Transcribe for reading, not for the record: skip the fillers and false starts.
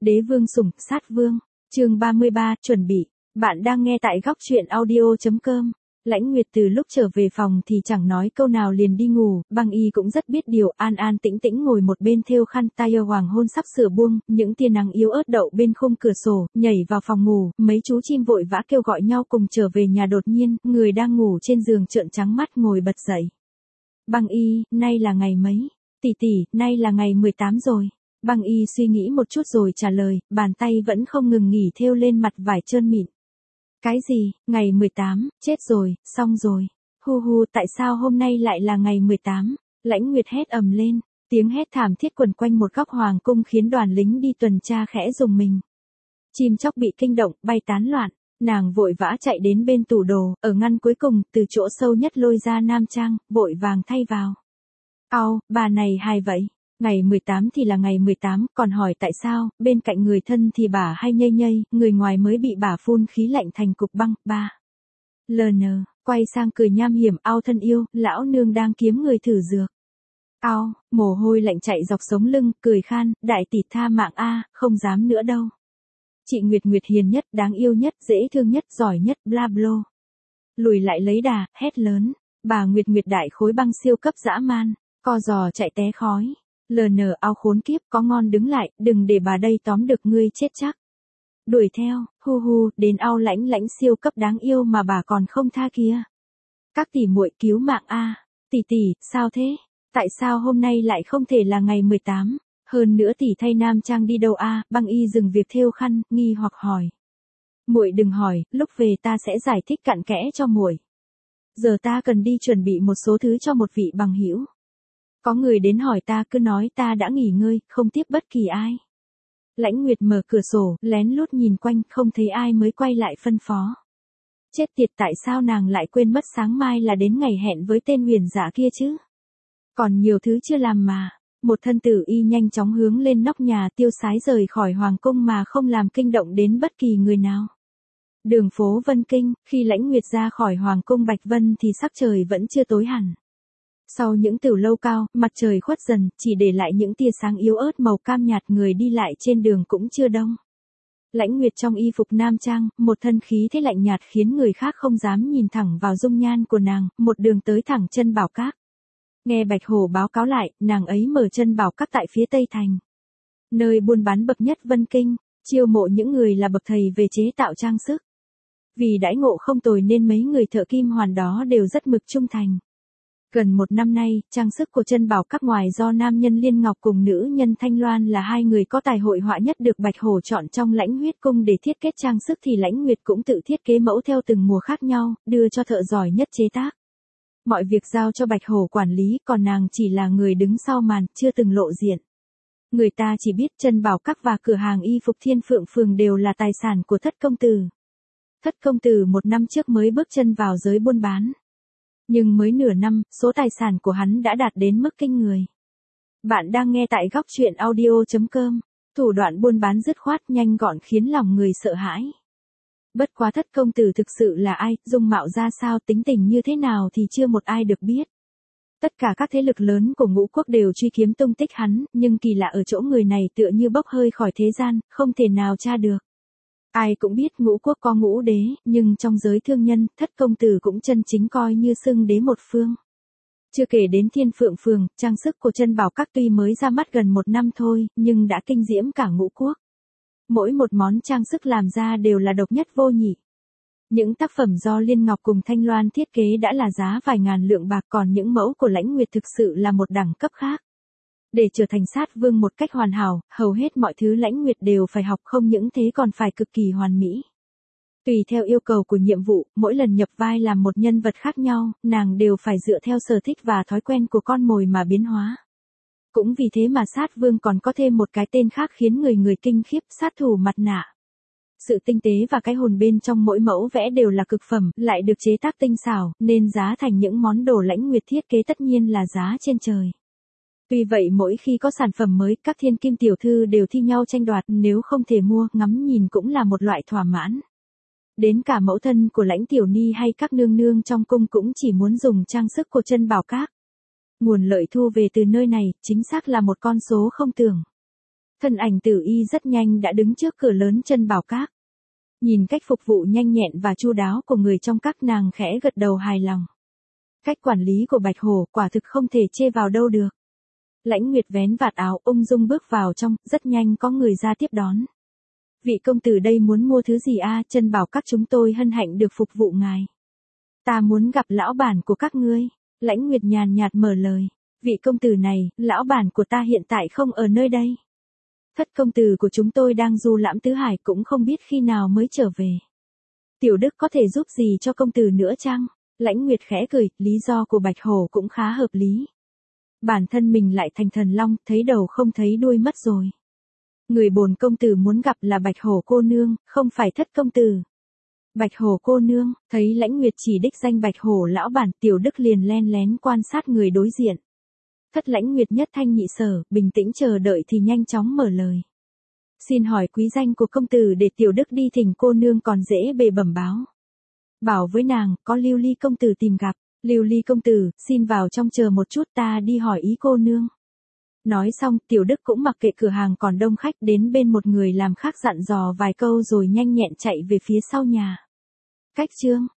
Đế vương sủng, sát vương. Chương 33, chuẩn bị. Bạn đang nghe tại góc truyện audio.com. Lãnh Nguyệt từ lúc trở về phòng thì chẳng nói câu nào liền đi ngủ, Băng Y cũng rất biết điều, an an tĩnh tĩnh ngồi một bên thêu khăn, tay hoàng hôn sắp sửa buông, những tia nắng yếu ớt đậu bên khung cửa sổ, nhảy vào phòng ngủ, mấy chú chim vội vã kêu gọi nhau cùng trở về nhà, đột nhiên, người đang ngủ trên giường trợn trắng mắt ngồi bật dậy. Băng Y, nay là ngày mấy? Tỷ tỷ, nay là ngày 18 rồi. Băng Y suy nghĩ một chút rồi trả lời, bàn tay vẫn không ngừng nghỉ thêu lên mặt vải trơn mịn. Cái gì, ngày 18, chết rồi, xong rồi. Hu hu, tại sao hôm nay lại là ngày 18? Lãnh Nguyệt hét ầm lên, tiếng hét thảm thiết quần quanh một góc hoàng cung khiến đoàn lính đi tuần tra khẽ rùng mình. Chim chóc bị kinh động, bay tán loạn, nàng vội vã chạy đến bên tủ đồ, ở ngăn cuối cùng, từ chỗ sâu nhất lôi ra nam trang, vội vàng thay vào. Ao, bà này hài vậy. Ngày 18 thì là ngày 18, còn hỏi tại sao, bên cạnh người thân thì bà hay nhây nhây, người ngoài mới bị bà phun khí lạnh thành cục băng, ba. LN, quay sang cười nham hiểm, Ao thân yêu, lão nương đang kiếm người thử dược. Ao, mồ hôi lạnh chạy dọc sống lưng, cười khan, đại tỷ tha mạng a, không dám nữa đâu. Chị Nguyệt Nguyệt hiền nhất, đáng yêu nhất, dễ thương nhất, giỏi nhất, bla blo. Lùi lại lấy đà, hét lớn, bà Nguyệt Nguyệt đại khối băng siêu cấp dã man, co giò chạy té khói. LN, Ao khốn kiếp, có ngon đứng lại, đừng để bà đây tóm được ngươi chết chắc. Đuổi theo, hu hu, đến Ao lãnh lãnh siêu cấp đáng yêu mà bà còn không tha kia. Các tỷ muội cứu mạng a. Tỷ tỷ, sao thế? Tại sao hôm nay lại không thể là ngày 18? Hơn nữa tỷ thay nam trang đi đâu a? Băng Y dừng việc thêu khăn, nghi hoặc hỏi. Muội đừng hỏi, lúc về ta sẽ giải thích cặn kẽ cho muội. Giờ ta cần đi chuẩn bị một số thứ cho một vị bằng hữu. Có người đến hỏi ta cứ nói ta đã nghỉ ngơi, không tiếp bất kỳ ai. Lãnh Nguyệt mở cửa sổ, lén lút nhìn quanh, không thấy ai mới quay lại phân phó. Chết tiệt, tại sao nàng lại quên mất sáng mai là đến ngày hẹn với tên huyền giả kia chứ? Còn nhiều thứ chưa làm mà. Một thân tử y nhanh chóng hướng lên nóc nhà tiêu sái rời khỏi hoàng cung mà không làm kinh động đến bất kỳ người nào. Đường phố Vân Kinh, khi Lãnh Nguyệt ra khỏi hoàng cung Bạch Vân thì sắc trời vẫn chưa tối hẳn. Sau những tiểu lâu cao, mặt trời khuất dần, chỉ để lại những tia sáng yếu ớt màu cam nhạt, người đi lại trên đường cũng chưa đông. Lãnh Nguyệt trong y phục nam trang, một thân khí thế lạnh nhạt khiến người khác không dám nhìn thẳng vào dung nhan của nàng, một đường tới thẳng chân Bảo Các. Nghe Bạch Hổ báo cáo lại, nàng ấy mở chân Bảo Các tại phía Tây Thành. Nơi buôn bán bậc nhất Vân Kinh, chiêu mộ những người là bậc thầy về chế tạo trang sức. Vì đãi ngộ không tồi nên mấy người thợ kim hoàn đó đều rất mực trung thành. Gần một năm nay, trang sức của chân Bảo Các ngoài do nam nhân Liên Ngọc cùng nữ nhân Thanh Loan là hai người có tài hội họa nhất được Bạch Hổ chọn trong Lãnh Huyết Cung để thiết kế trang sức thì Lãnh Nguyệt cũng tự thiết kế mẫu theo từng mùa khác nhau, đưa cho thợ giỏi nhất chế tác. Mọi việc giao cho Bạch Hổ quản lý, còn nàng chỉ là người đứng sau màn, chưa từng lộ diện. Người ta chỉ biết chân Bảo Các và cửa hàng y phục Thiên Phượng Phường đều là tài sản của Thất công tử. Thất công tử một năm trước mới bước chân vào giới buôn bán. Nhưng mới nửa năm, số tài sản của hắn đã đạt đến mức kinh người. Bạn đang nghe tại góc truyện audio.com. Thủ đoạn buôn bán dứt khoát nhanh gọn khiến lòng người sợ hãi. Bất quá Thất công tử thực sự là ai, dung mạo ra sao, tính tình như thế nào thì chưa một ai được biết. Tất cả các thế lực lớn của Ngũ Quốc đều truy kiếm tung tích hắn, nhưng kỳ lạ ở chỗ người này tựa như bốc hơi khỏi thế gian, không thể nào tra được. Ai cũng biết Ngũ Quốc có ngũ đế, nhưng trong giới thương nhân, Thất công tử cũng chân chính coi như xưng đế một phương. Chưa kể đến Thiên Phượng Phường, trang sức của chân Bảo Các tuy mới ra mắt gần một năm thôi, nhưng đã kinh diễm cả Ngũ Quốc. Mỗi một món trang sức làm ra đều là độc nhất vô nhị. Những tác phẩm do Liên Ngọc cùng Thanh Loan thiết kế đã là giá vài ngàn lượng bạc, còn những mẫu của Lãnh Nguyệt thực sự là một đẳng cấp khác. Để trở thành sát vương một cách hoàn hảo, hầu hết mọi thứ Lãnh Nguyệt đều phải học, không những thế còn phải cực kỳ hoàn mỹ. Tùy theo yêu cầu của nhiệm vụ, mỗi lần nhập vai làm một nhân vật khác nhau, nàng đều phải dựa theo sở thích và thói quen của con mồi mà biến hóa. Cũng vì thế mà sát vương còn có thêm một cái tên khác khiến người kinh khiếp, sát thủ mặt nạ. Sự tinh tế và cái hồn bên trong mỗi mẫu vẽ đều là cực phẩm, lại được chế tác tinh xảo, nên giá thành những món đồ Lãnh Nguyệt thiết kế tất nhiên là giá trên trời. Tuy vậy mỗi khi có sản phẩm mới, các thiên kim tiểu thư đều thi nhau tranh đoạt, nếu không thể mua, ngắm nhìn cũng là một loại thỏa mãn. Đến cả mẫu thân của Lãnh Tiểu Ni hay các nương nương trong cung cũng chỉ muốn dùng trang sức của chân Bảo Các. Nguồn lợi thu về từ nơi này, chính xác là một con số không tưởng. Thân ảnh Tử Y rất nhanh đã đứng trước cửa lớn Chân Bảo Các. Nhìn cách phục vụ nhanh nhẹn và chu đáo của người trong các, nàng khẽ gật đầu hài lòng. Cách quản lý của Bạch Hổ quả thực không thể chê vào đâu được. Lãnh Nguyệt vén vạt áo ung dung bước vào trong, rất nhanh có người ra tiếp đón. Vị công tử đây muốn mua thứ gì a? Chân Bảo Các chúng tôi hân hạnh được phục vụ ngài. Ta muốn gặp lão bản của các ngươi. Lãnh Nguyệt nhàn nhạt mở lời. Vị công tử này, lão bản của ta hiện tại không ở nơi đây. Thất công tử của chúng tôi đang du lãm tứ hải, cũng không biết khi nào mới trở về. Tiểu Đức có thể giúp gì cho công tử nữa chăng? Lãnh Nguyệt khẽ cười, lý do của Bạch Hổ cũng khá hợp lý. Bản thân mình lại thành thần long, thấy đầu không thấy đuôi mất rồi. Người bổn công tử muốn gặp là Bạch Hổ cô nương, không phải Thất công tử. Bạch Hổ cô nương, thấy Lãnh Nguyệt chỉ đích danh Bạch Hổ lão bản, Tiểu Đức liền len lén quan sát người đối diện. Thất Lãnh Nguyệt nhất thanh nhị sở, bình tĩnh chờ đợi thì nhanh chóng mở lời. Xin hỏi quý danh của công tử để Tiểu Đức đi thỉnh cô nương còn dễ bề bẩm báo. Bảo với nàng, có Lưu Ly công tử tìm gặp. Lưu Ly công tử, xin vào trong chờ một chút, ta đi hỏi ý cô nương. Nói xong, Tiểu Đức cũng mặc kệ cửa hàng còn đông khách, đến bên một người làm khác dặn dò vài câu rồi nhanh nhẹn chạy về phía sau nhà. Cách chương